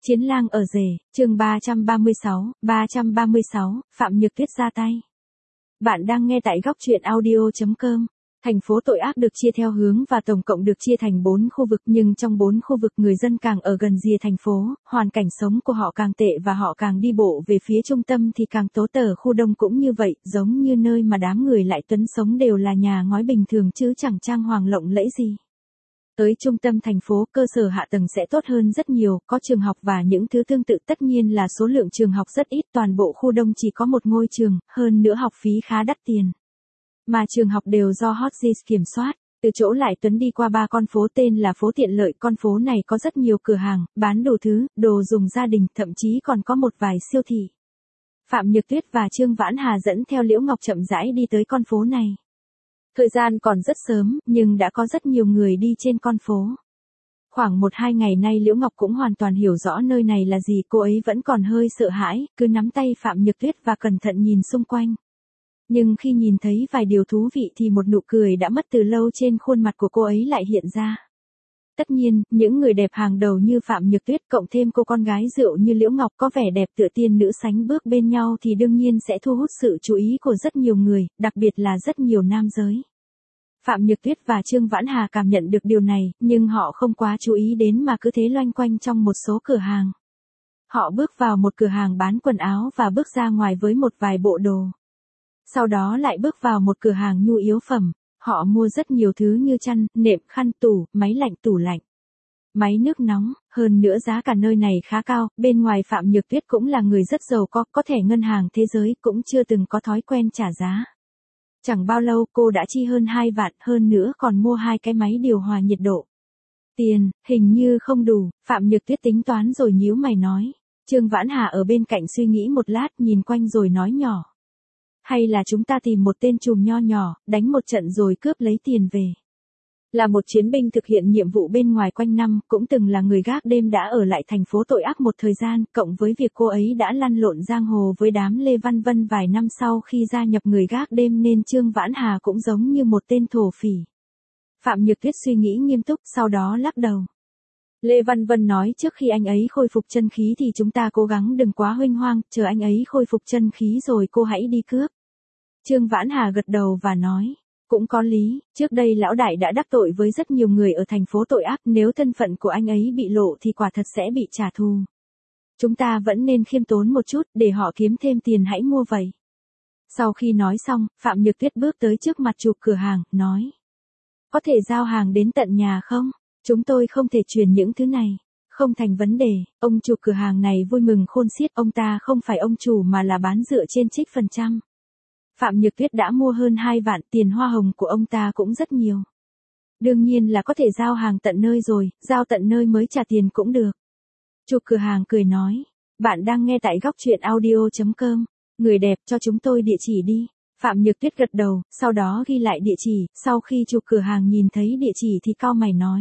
Chiến lang ở rể, chương 336, Phạm Nhược Tuyết ra tay. Bạn đang nghe tại góc truyện audio.com. Thành phố tội ác được chia theo hướng và tổng cộng được chia thành 4 khu vực, nhưng trong 4 khu vực người dân càng ở gần rìa thành phố, hoàn cảnh sống của họ càng tệ và họ càng đi bộ về phía trung tâm thì càng tố tở. Khu đông cũng như vậy, giống như nơi mà đám người lại tuấn sống đều là nhà ngói bình thường chứ chẳng trang hoàng lộng lẫy gì. Tới trung tâm thành phố, cơ sở hạ tầng sẽ tốt hơn rất nhiều, có trường học và những thứ tương tự. Tất nhiên là số lượng trường học rất ít, toàn bộ khu đông chỉ có một ngôi trường, hơn nữa học phí khá đắt tiền. Mà trường học đều do Hotgis kiểm soát. Từ chỗ Lại Tuấn đi qua 3 con phố tên là phố Tiện Lợi, con phố này có rất nhiều cửa hàng, bán đủ thứ, đồ dùng gia đình, thậm chí còn có một vài siêu thị. Phạm Nhược Tuyết và Trương Vãn Hà dẫn theo Liễu Ngọc chậm rãi đi tới con phố này. Thời gian còn rất sớm, nhưng đã có rất nhiều người đi trên con phố. Khoảng 1-2 ngày nay Liễu Ngọc cũng hoàn toàn hiểu rõ nơi này là gì, cô ấy vẫn còn hơi sợ hãi, cứ nắm tay Phạm Nhược Tuyết và cẩn thận nhìn xung quanh. Nhưng khi nhìn thấy vài điều thú vị thì một nụ cười đã mất từ lâu trên khuôn mặt của cô ấy lại hiện ra. Tất nhiên, những người đẹp hàng đầu như Phạm Nhược Tuyết cộng thêm cô con gái rượu như Liễu Ngọc có vẻ đẹp tựa tiên nữ sánh bước bên nhau thì đương nhiên sẽ thu hút sự chú ý của rất nhiều người, đặc biệt là rất nhiều nam giới. Phạm Nhược Tuyết và Trương Vãn Hà cảm nhận được điều này, nhưng họ không quá chú ý đến mà cứ thế loanh quanh trong một số cửa hàng. Họ bước vào một cửa hàng bán quần áo và bước ra ngoài với một vài bộ đồ. Sau đó lại bước vào một cửa hàng nhu yếu phẩm, họ mua rất nhiều thứ như chăn, nệm, khăn tủ, máy lạnh, tủ lạnh, máy nước nóng, hơn nữa giá cả nơi này khá cao. Bên ngoài Phạm Nhược Tuyết cũng là người rất giàu có thẻ ngân hàng thế giới, cũng chưa từng có thói quen trả giá. Chẳng bao lâu cô đã chi hơn 2 vạn, hơn nữa còn mua 2 cái máy điều hòa nhiệt độ. Tiền, hình như không đủ, Phạm Nhược Tuyết tính toán rồi nhíu mày nói. Trương Vãn Hà ở bên cạnh suy nghĩ một lát, nhìn quanh rồi nói nhỏ. Hay là chúng ta tìm một tên trùm nho nhỏ, đánh một trận rồi cướp lấy tiền về. Là một chiến binh thực hiện nhiệm vụ bên ngoài quanh năm, cũng từng là người gác đêm đã ở lại thành phố tội ác một thời gian, cộng với việc cô ấy đã lăn lộn giang hồ với đám Lê Văn Vân vài năm sau khi gia nhập người gác đêm nên Trương Vãn Hà cũng giống như một tên thổ phỉ. Phạm Nhược Tuyết suy nghĩ nghiêm túc, sau đó lắc đầu. Lê Văn Vân nói trước khi anh ấy khôi phục chân khí thì chúng ta cố gắng đừng quá huênh hoang, chờ anh ấy khôi phục chân khí rồi cô hãy đi cướp. Trương Vãn Hà gật đầu và nói. Cũng có lý, trước đây lão đại đã đắc tội với rất nhiều người ở thành phố tội ác, nếu thân phận của anh ấy bị lộ thì quả thật sẽ bị trả thù. Chúng ta vẫn nên khiêm tốn một chút, để họ kiếm thêm tiền hãy mua vậy. Sau khi nói xong, Phạm Nhược Tuyết bước tới trước mặt chủ cửa hàng, nói. Có thể giao hàng đến tận nhà không? Chúng tôi không thể truyền những thứ này. Không thành vấn đề, ông chủ cửa hàng này vui mừng khôn xiết, ông ta không phải ông chủ mà là bán dựa trên trích phần trăm. Phạm Nhược Tuyết đã mua hơn 2 vạn, tiền hoa hồng của ông ta cũng rất nhiều. Đương nhiên là có thể giao hàng tận nơi rồi, giao tận nơi mới trả tiền cũng được. Chủ cửa hàng cười nói, bạn đang nghe tại góc truyện audio.com, người đẹp cho chúng tôi địa chỉ đi. Phạm Nhược Tuyết gật đầu, sau đó ghi lại địa chỉ, sau khi chủ cửa hàng nhìn thấy địa chỉ thì cau mày nói.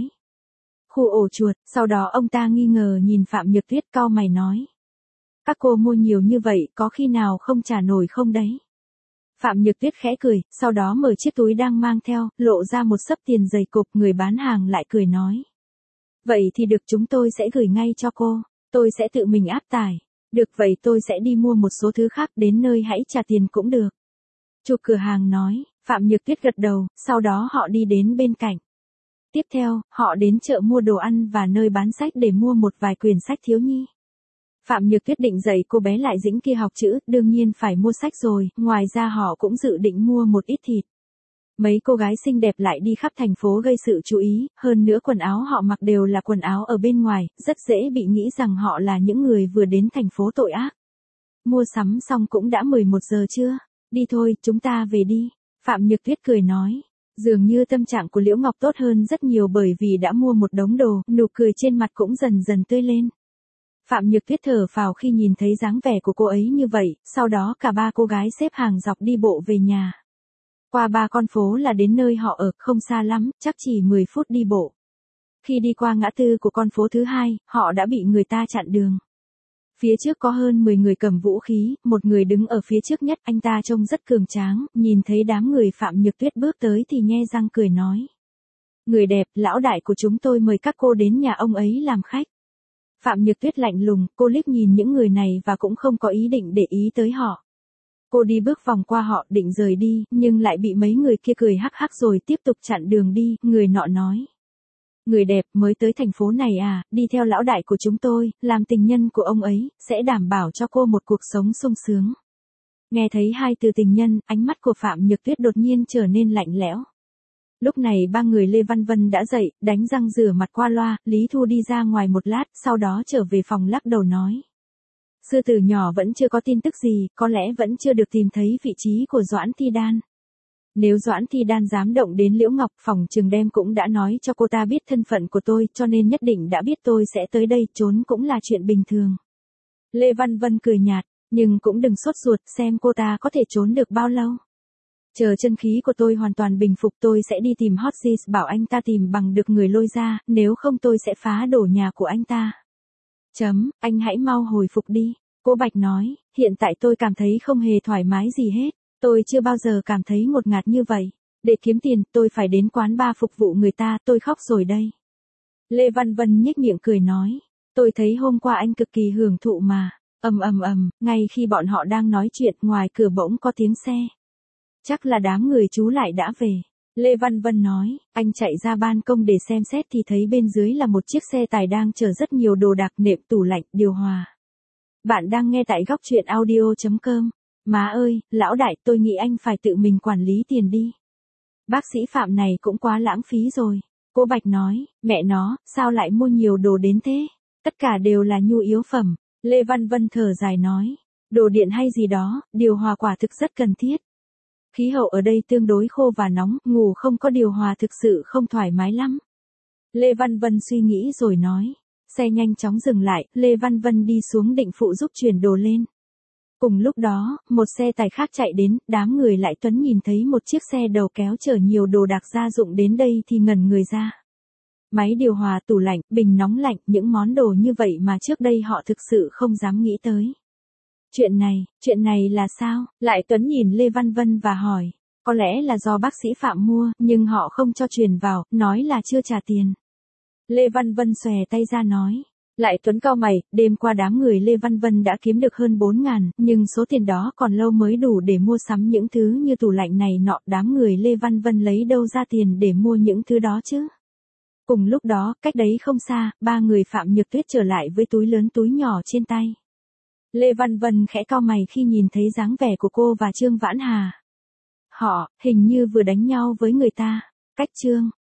Khu ổ chuột, sau đó ông ta nghi ngờ nhìn Phạm Nhược Tuyết cau mày nói. Các cô mua nhiều như vậy có khi nào không trả nổi không đấy? Phạm Nhược Tuyết khẽ cười, sau đó mở chiếc túi đang mang theo, lộ ra một xấp tiền dày cộp, người bán hàng lại cười nói. Vậy thì được, chúng tôi sẽ gửi ngay cho cô, tôi sẽ tự mình áp tải. Được vậy tôi sẽ đi mua một số thứ khác, đến nơi hãy trả tiền cũng được. Chủ cửa hàng nói, Phạm Nhược Tuyết gật đầu, sau đó họ đi đến bên cạnh. Tiếp theo, họ đến chợ mua đồ ăn và nơi bán sách để mua một vài quyển sách thiếu nhi. Phạm Nhược Tuyết định dạy cô bé Lại Dĩnh kia học chữ, đương nhiên phải mua sách rồi, ngoài ra họ cũng dự định mua một ít thịt. Mấy cô gái xinh đẹp lại đi khắp thành phố gây sự chú ý, hơn nữa quần áo họ mặc đều là quần áo ở bên ngoài, rất dễ bị nghĩ rằng họ là những người vừa đến thành phố tội ác. Mua sắm xong cũng đã 11 giờ trưa, đi thôi, chúng ta về đi. Phạm Nhược Tuyết cười nói. Dường như tâm trạng của Liễu Ngọc tốt hơn rất nhiều bởi vì đã mua một đống đồ, nụ cười trên mặt cũng dần dần tươi lên. Phạm Nhược Tuyết thở phào khi nhìn thấy dáng vẻ của cô ấy như vậy, sau đó cả 3 cô gái xếp hàng dọc đi bộ về nhà. Qua 3 con phố là đến nơi họ ở, không xa lắm, chắc chỉ 10 phút đi bộ. Khi đi qua ngã tư của con phố thứ 2, họ đã bị người ta chặn đường. Phía trước có hơn 10 người cầm vũ khí, một người đứng ở phía trước nhất, anh ta trông rất cường tráng, nhìn thấy đám người Phạm Nhược Tuyết bước tới thì nhe răng cười nói. Người đẹp, lão đại của chúng tôi mời các cô đến nhà ông ấy làm khách. Phạm Nhược Tuyết lạnh lùng, cô liếc nhìn những người này và cũng không có ý định để ý tới họ. Cô đi bước vòng qua họ định rời đi, nhưng lại bị mấy người kia cười hắc hắc rồi tiếp tục chặn đường đi, người nọ nói. Người đẹp mới tới thành phố này à, đi theo lão đại của chúng tôi, làm tình nhân của ông ấy, sẽ đảm bảo cho cô một cuộc sống sung sướng. Nghe thấy hai từ tình nhân, ánh mắt của Phạm Nhược Tuyết đột nhiên trở nên lạnh lẽo. Lúc này ba người Lê Văn Vân đã dậy, đánh răng rửa mặt qua loa, Lý Thu đi ra ngoài một lát, sau đó trở về phòng lắc đầu nói. Sư tử nhỏ vẫn chưa có tin tức gì, có lẽ vẫn chưa được tìm thấy vị trí của Doãn Thi Đan. Nếu Doãn Thi Đan dám động đến Liễu Ngọc, phòng trường đem cũng đã nói cho cô ta biết thân phận của tôi, cho nên nhất định đã biết tôi sẽ tới đây, trốn cũng là chuyện bình thường. Lê Văn Vân cười nhạt, nhưng cũng đừng sốt ruột, xem cô ta có thể trốn được bao lâu. Chờ chân khí của tôi hoàn toàn bình phục tôi sẽ đi tìm Hot Sis bảo anh ta tìm bằng được người lôi ra, nếu không tôi sẽ phá đổ nhà của anh ta. Anh hãy mau hồi phục đi, cô Bạch nói, hiện tại tôi cảm thấy không hề thoải mái gì hết, tôi chưa bao giờ cảm thấy ngột ngạt như vậy. Để kiếm tiền, tôi phải đến quán bar phục vụ người ta, tôi khóc rồi đây. Lê Văn Vân nhếch miệng cười nói, tôi thấy hôm qua anh cực kỳ hưởng thụ mà. Ngay khi bọn họ đang nói chuyện ngoài cửa bỗng có tiếng xe. Chắc là đám người chú lại đã về. Lê Văn Vân nói, anh chạy ra ban công để xem xét thì thấy bên dưới là một chiếc xe tải đang chở rất nhiều đồ đạc, nệm, tủ lạnh, điều hòa. Bạn đang nghe tại góc truyện audio.com. Má ơi, lão đại, tôi nghĩ anh phải tự mình quản lý tiền đi. Bác sĩ Phạm này cũng quá lãng phí rồi. Cô Bạch nói, mẹ nó, sao lại mua nhiều đồ đến thế? Tất cả đều là nhu yếu phẩm. Lê Văn Vân thở dài nói, đồ điện hay gì đó, điều hòa quả thực rất cần thiết. Khí hậu ở đây tương đối khô và nóng, ngủ không có điều hòa thực sự không thoải mái lắm. Lê Văn Vân suy nghĩ rồi nói. Xe nhanh chóng dừng lại, Lê Văn Vân đi xuống định phụ giúp chuyển đồ lên. Cùng lúc đó, một xe tải khác chạy đến, đám người lại Tuấn nhìn thấy một chiếc xe đầu kéo chở nhiều đồ đạc gia dụng đến đây thì ngẩn người ra. Máy điều hòa, tủ lạnh, bình nóng lạnh, những món đồ như vậy mà trước đây họ thực sự không dám nghĩ tới. Chuyện này là sao? Lại Tuấn nhìn Lê Văn Vân và hỏi. Có lẽ là do bác sĩ Phạm mua, nhưng họ không cho truyền vào, nói là chưa trả tiền. Lê Văn Vân xòe tay ra nói. Lại Tuấn cau mày, đêm qua đám người Lê Văn Vân đã kiếm được hơn 4.000, nhưng số tiền đó còn lâu mới đủ để mua sắm những thứ như tủ lạnh này nọ. Đám người Lê Văn Vân lấy đâu ra tiền để mua những thứ đó chứ? Cùng lúc đó, cách đấy không xa, ba người Phạm Nhược Tuyết trở lại với túi lớn túi nhỏ trên tay. Lê Văn Vân khẽ cau mày khi nhìn thấy dáng vẻ của cô và Trương Vãn Hà. Họ, hình như vừa đánh nhau với người ta. Cách Trương